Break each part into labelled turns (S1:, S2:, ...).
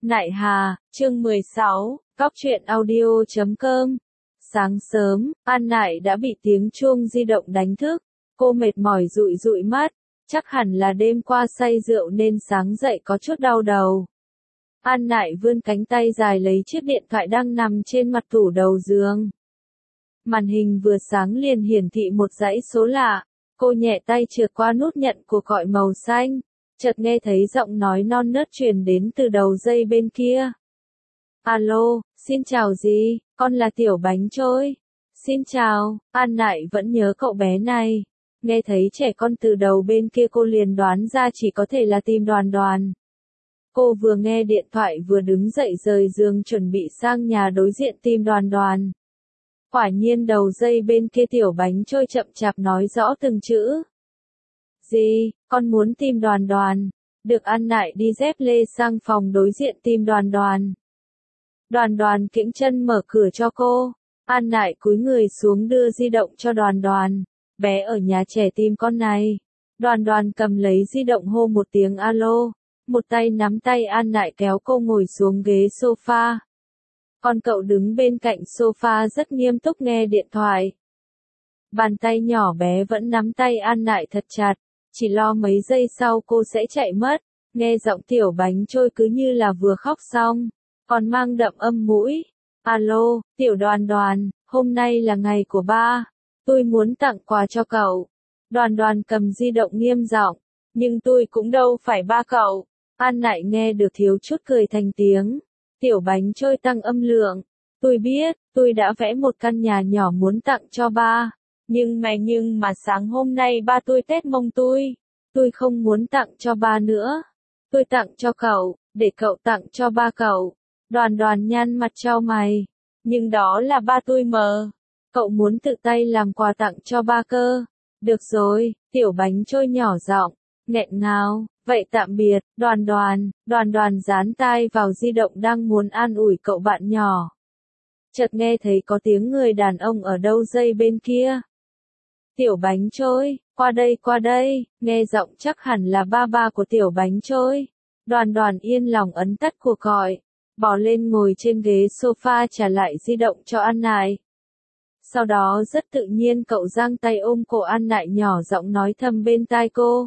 S1: Nại Hà, chương 16, Cóc truyện audio.com. Sáng sớm, An Nại đã bị tiếng chuông di động đánh thức. Cô mệt mỏi dụi dụi mắt, chắc hẳn là đêm qua say rượu nên sáng dậy có chút đau đầu. An Nại vươn cánh tay dài lấy chiếc điện thoại đang nằm trên mặt tủ đầu giường. Màn hình vừa sáng liền hiển thị một dãy số lạ. Cô nhẹ tay trượt qua nút nhận cuộc gọi màu xanh. Chợt nghe thấy giọng nói non nớt truyền đến từ đầu dây bên kia. Alo, xin chào dì, con là Tiểu Bánh Trôi. Xin chào, An Nại vẫn nhớ cậu bé này. Nghe thấy trẻ con từ đầu bên kia cô liền đoán ra chỉ có thể là tìm Đoàn Đoàn. Cô vừa nghe điện thoại vừa đứng dậy rời giường chuẩn bị sang nhà đối diện tìm Đoàn Đoàn. Quả nhiên đầu dây bên kia Tiểu Bánh Trôi chậm chạp nói rõ từng chữ. Dì, con muốn tìm Đoàn Đoàn. Được An Nại đi dép lê sang phòng đối diện tìm Đoàn Đoàn. Đoàn Đoàn kiễng chân mở cửa cho cô. An Nại cúi người xuống đưa di động cho Đoàn Đoàn. Bé ở nhà trẻ tìm con này. Đoàn Đoàn cầm lấy di động hô một tiếng alo. Một tay nắm tay An Nại kéo cô ngồi xuống ghế sofa. Còn cậu đứng bên cạnh sofa rất nghiêm túc nghe điện thoại. Bàn tay nhỏ bé vẫn nắm tay An Nại thật chặt. Chỉ lo mấy giây sau cô sẽ chạy mất. Nghe giọng Tiểu Bánh Trôi cứ như là vừa khóc xong. Còn mang đậm âm mũi. Alo, Tiểu Đoàn Đoàn, hôm nay là ngày của ba. Tôi muốn tặng quà cho cậu. Đoàn Đoàn cầm di động nghiêm giọng. Nhưng tôi cũng đâu phải ba cậu. An Nại nghe được thiếu chút cười thành tiếng. Tiểu Bánh Trôi tăng âm lượng. Tôi biết, tôi đã vẽ một căn nhà nhỏ muốn tặng cho ba. Nhưng mà sáng hôm nay ba tôi tét mông tôi không muốn tặng cho ba nữa. Tôi tặng cho cậu, để cậu tặng cho ba cậu. Đoàn Đoàn nhăn mặt chau mày. Nhưng đó là ba tôi mờ. Cậu muốn tự tay làm quà tặng cho ba cơ. Được rồi, Tiểu Bánh Trôi nhỏ giọng, nghẹn ngào. Vậy tạm biệt, Đoàn Đoàn dán tai vào di động đang muốn an ủi cậu bạn nhỏ. Chợt nghe thấy có tiếng người đàn ông ở đâu dây bên kia. Tiểu Bánh Trôi, qua đây, nghe giọng chắc hẳn là ba của Tiểu Bánh Trôi. Đoàn Đoàn yên lòng ấn tắt cuộc gọi, bò lên ngồi trên ghế sofa trả lại di động cho An Nại. Sau đó rất tự nhiên cậu giang tay ôm cổ An Nại nhỏ giọng nói thầm bên tai cô.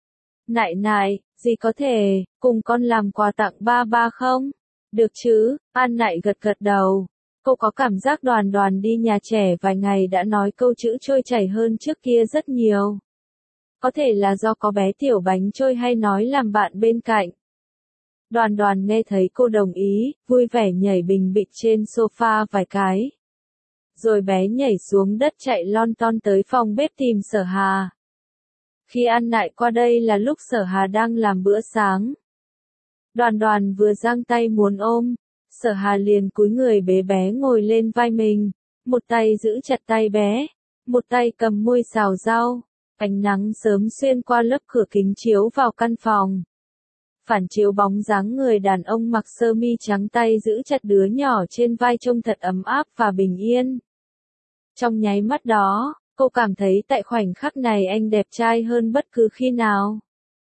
S1: Nại, dì có thể, cùng con làm quà tặng ba không? Được chứ, An Nại gật đầu. Cô có cảm giác Đoàn Đoàn đi nhà trẻ vài ngày đã nói câu chữ trôi chảy hơn trước kia rất nhiều. Có thể là do có bé Tiểu Bánh Trôi hay nói làm bạn bên cạnh. Đoàn Đoàn nghe thấy cô đồng ý, vui vẻ nhảy bình bịch trên sofa vài cái. Rồi bé nhảy xuống đất chạy lon ton tới phòng bếp tìm Sở Hà. Khi An Nại qua đây là lúc Sở Hà đang làm bữa sáng. Đoàn Đoàn vừa giang tay muốn ôm. Sở Hà liền cúi người bế bé ngồi lên vai mình, một tay giữ chặt tay bé, một tay cầm muôi xào rau. Ánh nắng sớm xuyên qua lớp cửa kính chiếu vào căn phòng. Phản chiếu bóng dáng người đàn ông mặc sơ mi trắng tay giữ chặt đứa nhỏ trên vai trông thật ấm áp và bình yên. Trong nháy mắt đó, cô cảm thấy tại khoảnh khắc này anh đẹp trai hơn bất cứ khi nào.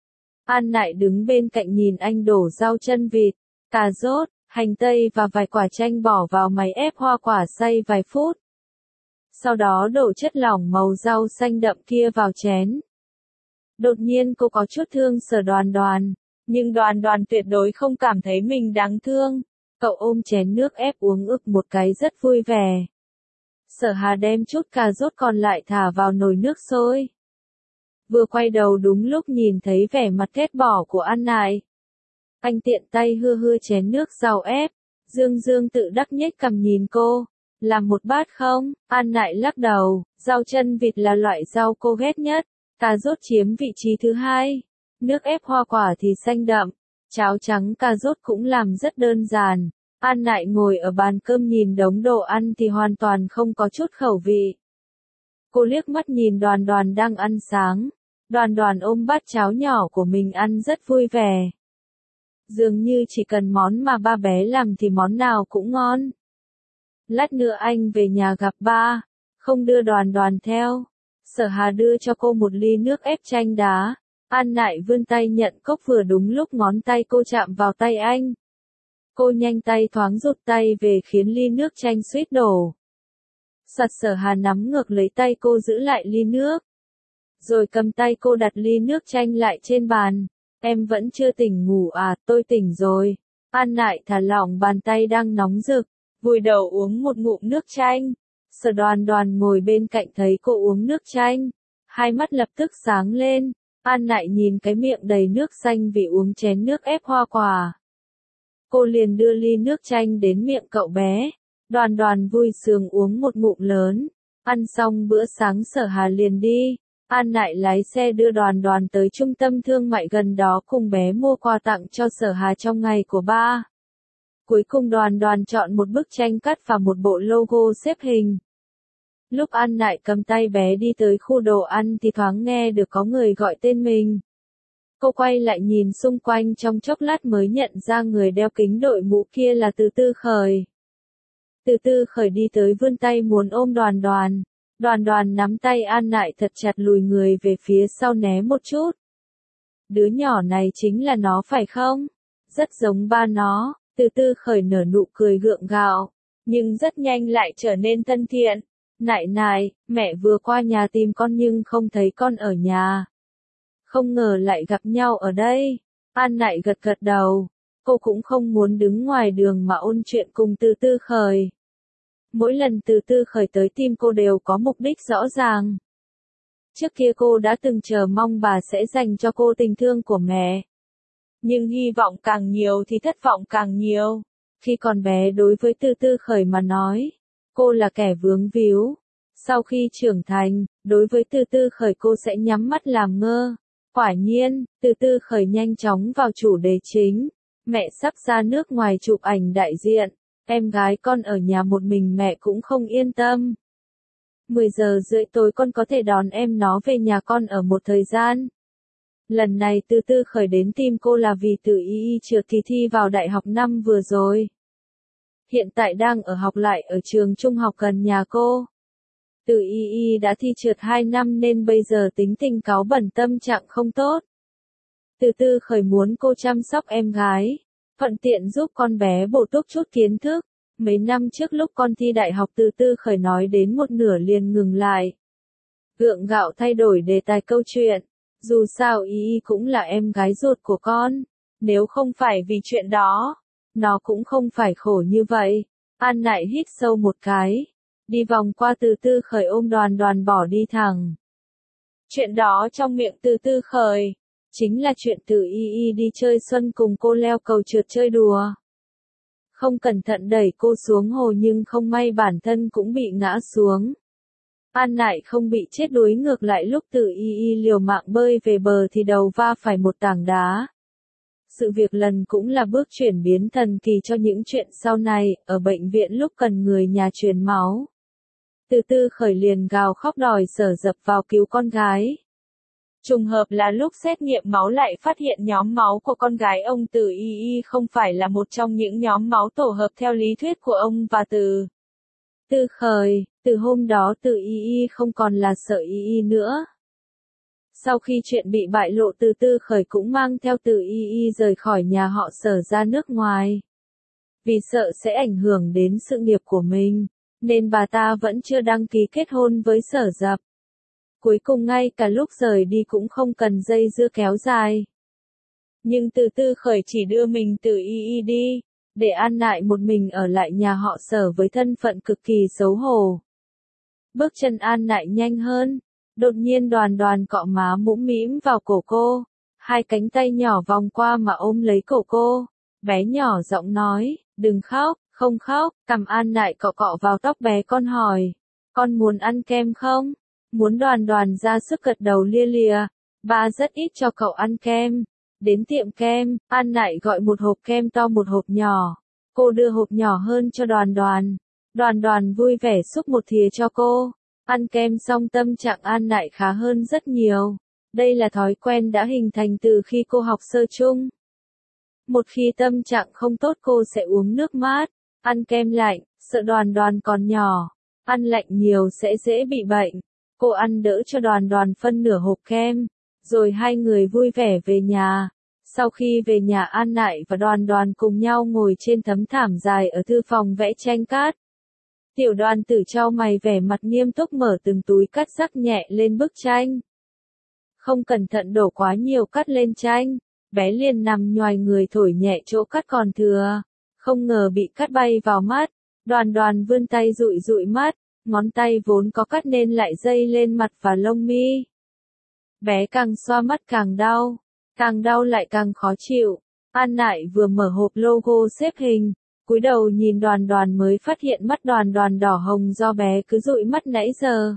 S1: An Nại đứng bên cạnh nhìn anh đổ rau chân vịt, cà rốt, hành tây và vài quả chanh bỏ vào máy ép hoa quả xay vài phút. Sau đó đổ chất lỏng màu rau xanh đậm kia vào chén. Đột nhiên cô có chút thương Sở Đoàn, nhưng Đoàn tuyệt đối không cảm thấy mình đáng thương. Cậu ôm chén nước ép uống ực một cái rất vui vẻ. Sở Hà đem chút cà rốt còn lại thả vào nồi nước sôi. Vừa quay đầu đúng lúc nhìn thấy vẻ mặt ghét bỏ của An Nại. Anh tiện tay hưa chén nước rau ép, dương tự đắc nhếch cằm nhìn cô. Làm một bát không? An Nại lắc đầu, rau chân vịt là loại rau cô ghét nhất, cà rốt chiếm vị trí thứ hai. Nước ép hoa quả thì xanh đậm, cháo trắng cà rốt cũng làm rất đơn giản. An Nại ngồi ở bàn cơm nhìn đống đồ ăn thì hoàn toàn không có chút khẩu vị. Cô liếc mắt nhìn Đoàn đang ăn sáng. Đoàn ôm bát cháo nhỏ của mình ăn rất vui vẻ. Dường như chỉ cần món mà ba bé làm thì món nào cũng ngon. Lát nữa anh về nhà gặp ba, không đưa Đoàn theo. Sở Hà đưa cho cô một ly nước ép chanh đá. An Nại vươn tay nhận cốc vừa đúng lúc ngón tay cô chạm vào tay anh. Cô nhanh tay thoáng rụt tay về khiến ly nước chanh suýt đổ. Soạt Sở Hà nắm ngược lấy tay cô giữ lại ly nước. Rồi cầm tay cô đặt ly nước chanh lại trên bàn. Em vẫn chưa tỉnh ngủ à, tôi tỉnh rồi. An Nại thả lỏng bàn tay đang nóng rực, vùi đầu uống một ngụm nước chanh. Sở Đoàn Đoàn ngồi bên cạnh thấy cô uống nước chanh, hai mắt lập tức sáng lên. An Nại nhìn cái miệng đầy nước xanh vì uống chén nước ép hoa quả. Cô liền đưa ly nước chanh đến miệng cậu bé. Đoàn Đoàn vui sướng uống một ngụm lớn. Ăn xong bữa sáng Sở Hà liền đi. An Nại lái xe đưa Đoàn Đoàn tới trung tâm thương mại gần đó cùng bé mua quà tặng cho Sở Hà trong ngày của ba. Cuối cùng Đoàn Đoàn chọn một bức tranh cắt và một bộ logo xếp hình. Lúc An Nại cầm tay bé đi tới khu đồ ăn thì thoáng nghe được có người gọi tên mình. Cô quay lại nhìn xung quanh trong chốc lát mới nhận ra người đeo kính đội mũ kia là Từ Tư Khởi. Từ Tư Khởi đi tới vươn tay muốn ôm Đoàn Đoàn. Đoàn Đoàn nắm tay An Nại thật chặt lùi người về phía sau né một chút. Đứa nhỏ này chính là nó phải không? Rất giống ba nó. Từ Tư Khởi nở nụ cười gượng gạo, nhưng rất nhanh lại trở nên thân thiện. Nại nại, mẹ vừa qua nhà tìm con nhưng không thấy con ở nhà. Không ngờ lại gặp nhau ở đây. An Nại gật gật đầu. Cô cũng không muốn đứng ngoài đường mà ôn chuyện cùng Từ Tư Khởi. Mỗi lần Từ Tư Khởi tới tìm cô đều có mục đích rõ ràng. Trước kia cô đã từng chờ mong bà sẽ dành cho cô tình thương của mẹ. Nhưng hy vọng càng nhiều thì thất vọng càng nhiều. Khi còn bé đối với Từ Tư Khởi mà nói, cô là kẻ vướng víu. Sau khi trưởng thành, đối với Từ Tư Khởi cô sẽ nhắm mắt làm ngơ. Quả nhiên, Từ Tư Khởi nhanh chóng vào chủ đề chính. Mẹ sắp ra nước ngoài chụp ảnh đại diện. Em gái con ở nhà một mình mẹ cũng không yên tâm. 10 giờ rưỡi tối con có thể đón em nó về nhà con ở một thời gian. Lần này Từ Tư Khởi đến tìm cô là vì Từ Y Y trượt kỳ thi vào đại học năm vừa rồi. Hiện tại đang ở học lại ở trường trung học gần nhà cô. Từ Y Y đã thi trượt 2 năm nên bây giờ tính tình cáu bẩn tâm trạng không tốt. Từ Tư Khởi muốn cô chăm sóc em gái, thuận tiện giúp con bé bổ túc chút kiến thức. Mấy năm trước lúc con thi đại học Từ Tư Khởi nói đến một nửa liền ngừng lại. Gượng gạo thay đổi đề tài câu chuyện. Dù sao Y Y cũng là em gái ruột của con. Nếu không phải vì chuyện đó, nó cũng không phải khổ như vậy. An Nại hít sâu một cái. Đi vòng qua Từ Tư Khởi ôm Đoàn Đoàn bỏ đi thẳng. Chuyện đó trong miệng Từ Tư Khởi chính là chuyện Từ Y Y đi chơi xuân cùng cô leo cầu trượt chơi đùa. Không cẩn thận đẩy cô xuống hồ nhưng không may bản thân cũng bị ngã xuống. An Nại không bị chết đuối, ngược lại lúc Từ Y Y liều mạng bơi về bờ thì đầu va phải một tảng đá. Sự việc lần cũng là bước chuyển biến thần kỳ cho những chuyện sau này, ở bệnh viện lúc cần người nhà truyền máu. Từ Tư Khởi liền gào khóc đòi Sở Dập vào cứu con gái. Trùng hợp là lúc xét nghiệm máu lại phát hiện nhóm máu của con gái ông Từ Y Y không phải là một trong những nhóm máu tổ hợp theo lý thuyết của ông và Từ Tư Khởi. Từ hôm đó Từ Y Y không còn là Sở Y Y nữa. Sau khi chuyện bị bại lộ Từ Tư Khởi cũng mang theo Từ Y Y rời khỏi nhà họ Sở ra nước ngoài. Vì sợ sẽ ảnh hưởng đến sự nghiệp của mình, nên bà ta vẫn chưa đăng ký kết hôn với Sở Dập. Cuối cùng ngay cả lúc rời đi cũng không cần dây dưa kéo dài. Nhưng Từ Tư Khởi chỉ đưa mình Từ Y Y đi, để An Nại một mình ở lại nhà họ Sở với thân phận cực kỳ xấu hổ. Bước chân An Nại nhanh hơn. Đột nhiên Đoàn Đoàn cọ má mũm mĩm vào cổ cô. Hai cánh tay nhỏ vòng qua mà ôm lấy cổ cô. Bé nhỏ giọng nói, đừng khóc, không khóc. Cằm An Nại cọ cọ vào tóc bé con hỏi. Con muốn ăn kem không? Muốn. Đoàn Đoàn ra sức gật đầu lia lịa. Ba rất ít cho cậu ăn kem. Đến tiệm kem, An Nại gọi một hộp kem to một hộp nhỏ. Cô đưa hộp nhỏ hơn cho Đoàn Đoàn. Đoàn Đoàn vui vẻ xúc một thìa cho cô. Ăn kem xong tâm trạng An Nại khá hơn rất nhiều. Đây là thói quen đã hình thành từ khi cô học sơ chung. Một khi tâm trạng không tốt cô sẽ uống nước mát, ăn kem lạnh, sợ Đoàn Đoàn còn nhỏ. Ăn lạnh nhiều sẽ dễ bị bệnh. Cô ăn đỡ cho Đoàn Đoàn phân nửa hộp kem. Rồi hai người vui vẻ về nhà. Sau khi về nhà An Nại và Đoàn Đoàn cùng nhau ngồi trên tấm thảm dài ở thư phòng vẽ tranh cát. Tiểu Đoàn Tử chau mày vẻ mặt nghiêm túc mở từng túi cát rắc nhẹ lên bức tranh. Không cẩn thận đổ quá nhiều cát lên tranh, bé liền nằm nhoài người thổi nhẹ chỗ cát còn thừa. Không ngờ bị cát bay vào mắt, Đoàn Đoàn vươn tay dụi dụi mắt, ngón tay vốn có cát nên lại dây lên mặt và lông mi. Bé càng xoa mắt càng đau lại càng khó chịu. An Nại vừa mở hộp logo xếp hình, cúi đầu nhìn Đoàn Đoàn mới phát hiện mắt Đoàn Đoàn đỏ hồng do bé cứ dụi mắt nãy giờ.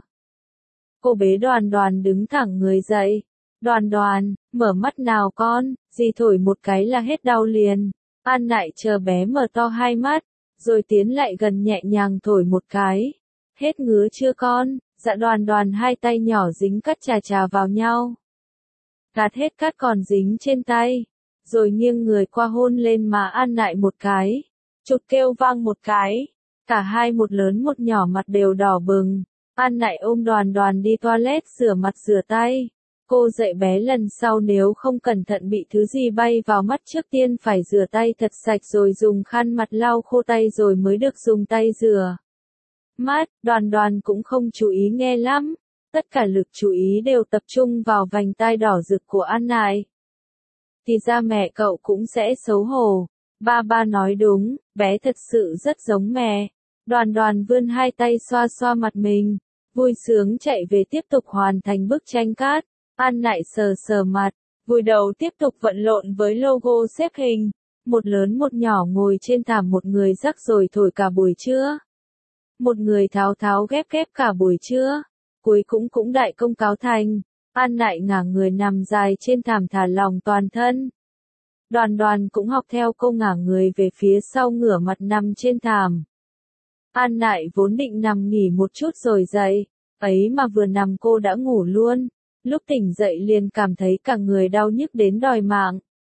S1: Cô bế Đoàn Đoàn đứng thẳng người dậy. Đoàn Đoàn, mở mắt nào con, dì thổi một cái là hết đau liền. An Nại chờ bé mở to hai mắt, rồi tiến lại gần nhẹ nhàng thổi một cái. Hết ngứa chưa con? Dạ. Đoàn Đoàn hai tay nhỏ dính cát chà vào nhau. Gạt hết cát còn dính trên tay, rồi nghiêng người qua hôn lên má An Nại một cái. Chụt kêu vang một cái, cả hai một lớn một nhỏ mặt đều đỏ bừng. An Nại ôm Đoàn Đoàn đi toilet rửa mặt rửa tay. Cô dạy bé lần sau nếu không cẩn thận bị thứ gì bay vào mắt trước tiên phải rửa tay thật sạch rồi dùng khăn mặt lau khô tay rồi mới được dùng tay rửa mắt. Đoàn Đoàn cũng không chú ý nghe lắm. Tất cả lực chú ý đều tập trung vào vành tai đỏ rực của An Nại. Thì ra mẹ cậu cũng sẽ xấu hổ. Ba nói đúng, bé thật sự rất giống mẹ. Đoàn Đoàn vươn hai tay xoa xoa mặt mình, vui sướng chạy về tiếp tục hoàn thành bức tranh cát. An Nại sờ sờ mặt, vùi đầu tiếp tục vận lộn với logo xếp hình. Một lớn một nhỏ ngồi trên thảm, một người rắc rồi thổi cả buổi trưa. Một người tháo tháo ghép ghép cả buổi trưa. Cuối cũng đại công cáo thành. An Nại ngả người nằm dài trên thảm thả lỏng toàn thân. Đoàn Đoàn cũng học theo cô ngả người về phía sau ngửa mặt nằm trên thảm. An Nại vốn định nằm nghỉ một chút rồi dậy, ấy mà vừa nằm cô đã ngủ luôn. Lúc tỉnh dậy liền cảm thấy cả người đau nhức đến đòi mạng.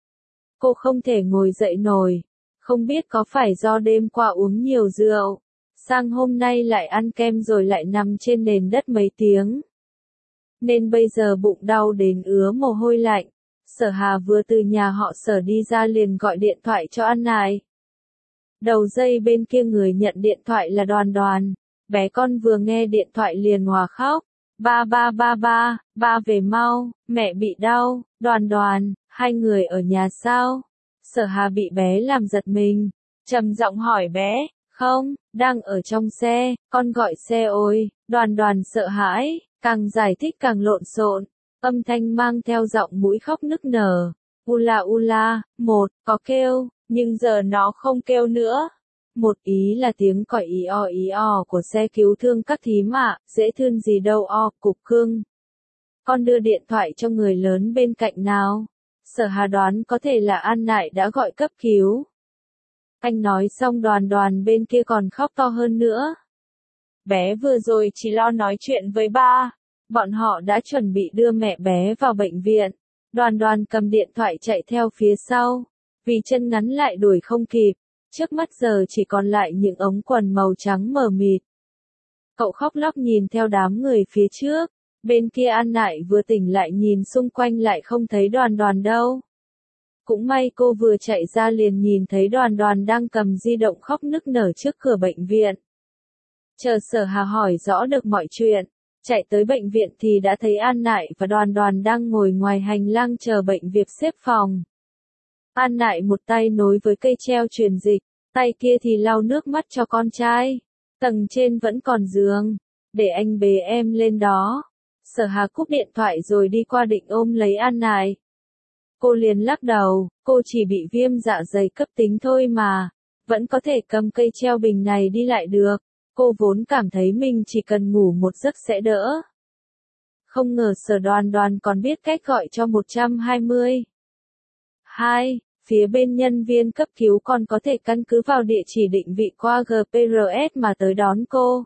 S1: Cô không thể ngồi dậy nổi, không biết có phải do đêm qua uống nhiều rượu, sang hôm nay lại ăn kem rồi lại nằm trên nền đất mấy tiếng, nên bây giờ bụng đau đến ứa mồ hôi lạnh. Sở Hà vừa từ nhà họ Sở đi ra liền gọi điện thoại cho An Nại. Đầu dây bên kia người nhận điện thoại là Đoàn Đoàn. Bé con vừa nghe điện thoại liền òa khóc. Ba về mau, mẹ bị đau. Đoàn Đoàn, hai người ở nhà sao? Sở Hà bị bé làm giật mình, trầm giọng hỏi bé. Không, đang ở trong xe, con gọi xe ôi. Đoàn Đoàn sợ hãi, càng giải thích càng lộn xộn, âm thanh mang theo giọng mũi khóc nức nở. Ula, có kêu, nhưng giờ nó không kêu nữa. Một ý là tiếng còi ý o của xe cứu thương các thím ạ, dễ thương gì đâu cục cưng. Con đưa điện thoại cho người lớn bên cạnh nào. Sở Hà đoán có thể là An Nại đã gọi cấp cứu. Anh nói xong Đoàn Đoàn bên kia còn khóc to hơn nữa. Bé vừa rồi chỉ lo nói chuyện với ba. Bọn họ đã chuẩn bị đưa mẹ bé vào bệnh viện. Đoàn Đoàn cầm điện thoại chạy theo phía sau. Vì chân ngắn lại đuổi không kịp. Trước mắt giờ chỉ còn lại những ống quần màu trắng mờ mịt. Cậu khóc lóc nhìn theo đám người phía trước. Bên kia An Nại vừa tỉnh lại nhìn xung quanh lại không thấy Đoàn Đoàn đâu. Cũng may cô vừa chạy ra liền nhìn thấy Đoàn Đoàn đang cầm di động khóc nức nở trước cửa bệnh viện. Chờ Sở Hà hỏi rõ được mọi chuyện, chạy tới bệnh viện thì đã thấy An Nại và Đoàn Đoàn đang ngồi ngoài hành lang chờ bệnh việc xếp phòng. An Nại một tay nối với cây treo truyền dịch, tay kia thì lau nước mắt cho con trai. Tầng trên vẫn còn giường, để anh bế em lên đó. Sở Hà cúp điện thoại rồi đi qua định ôm lấy An Nại. Cô liền lắc đầu, cô chỉ bị viêm dạ dày cấp tính thôi mà, vẫn có thể cầm cây treo bình này đi lại được. Cô vốn cảm thấy mình chỉ cần ngủ một giấc sẽ đỡ. Không ngờ Sở Đoàn Đoàn còn biết cách gọi cho 120. Phía bên nhân viên cấp cứu còn có thể căn cứ vào địa chỉ định vị qua GPRS mà tới đón cô.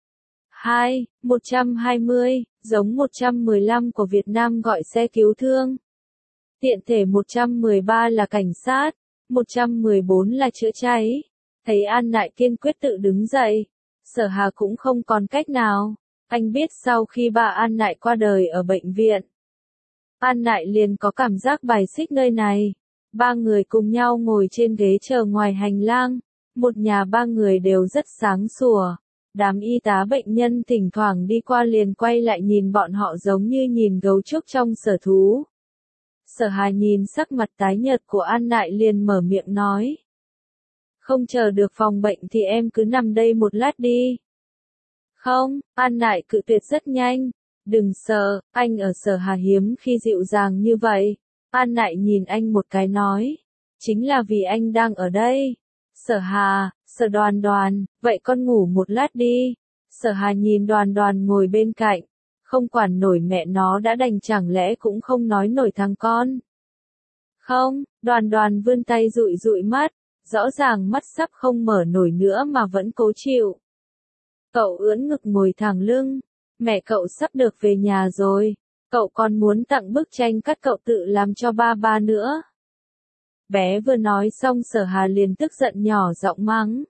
S1: 120, giống 115 của Việt Nam gọi xe cứu thương. Tiện thể 113 là cảnh sát, 114 là chữa cháy. Thấy An Nại kiên quyết tự đứng dậy, Sở Hà cũng không còn cách nào. Anh biết sau khi bà An Nại qua đời ở bệnh viện, An Nại liền có cảm giác bài xích nơi này. Ba người cùng nhau ngồi trên ghế chờ ngoài hành lang. Một nhà ba người đều rất sáng sủa. Đám y tá bệnh nhân thỉnh thoảng đi qua liền quay lại nhìn bọn họ giống như nhìn gấu trúc trong sở thú. Sở Hà nhìn sắc mặt tái nhợt của An Nại liền mở miệng nói. Không chờ được phòng bệnh thì em cứ nằm đây một lát đi. Không, An Nại cự tuyệt rất nhanh. Đừng sợ, anh ở Sở Hà hiếm khi dịu dàng như vậy. An Nại nhìn anh một cái nói. Chính là vì anh đang ở đây. Sở Hà, Sở Đoàn Đoàn, vậy con ngủ một lát đi. Sở Hà nhìn Đoàn Đoàn ngồi bên cạnh. Không quản nổi mẹ nó đã đành chẳng lẽ cũng không nói nổi thằng con. Không, Đoàn Đoàn vươn tay dụi dụi mắt. Rõ ràng mắt sắp không mở nổi nữa mà vẫn cố chịu. Cậu ưỡn ngực ngồi thẳng lưng. Mẹ cậu sắp được về nhà rồi. Cậu còn muốn tặng bức tranh cắt cậu tự làm cho ba nữa. Bé vừa nói xong Sở Hà liền tức giận nhỏ giọng mắng.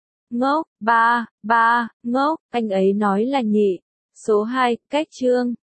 S1: Ngốc, ba, ngốc, anh ấy nói là nhị. Số 2, cách chương.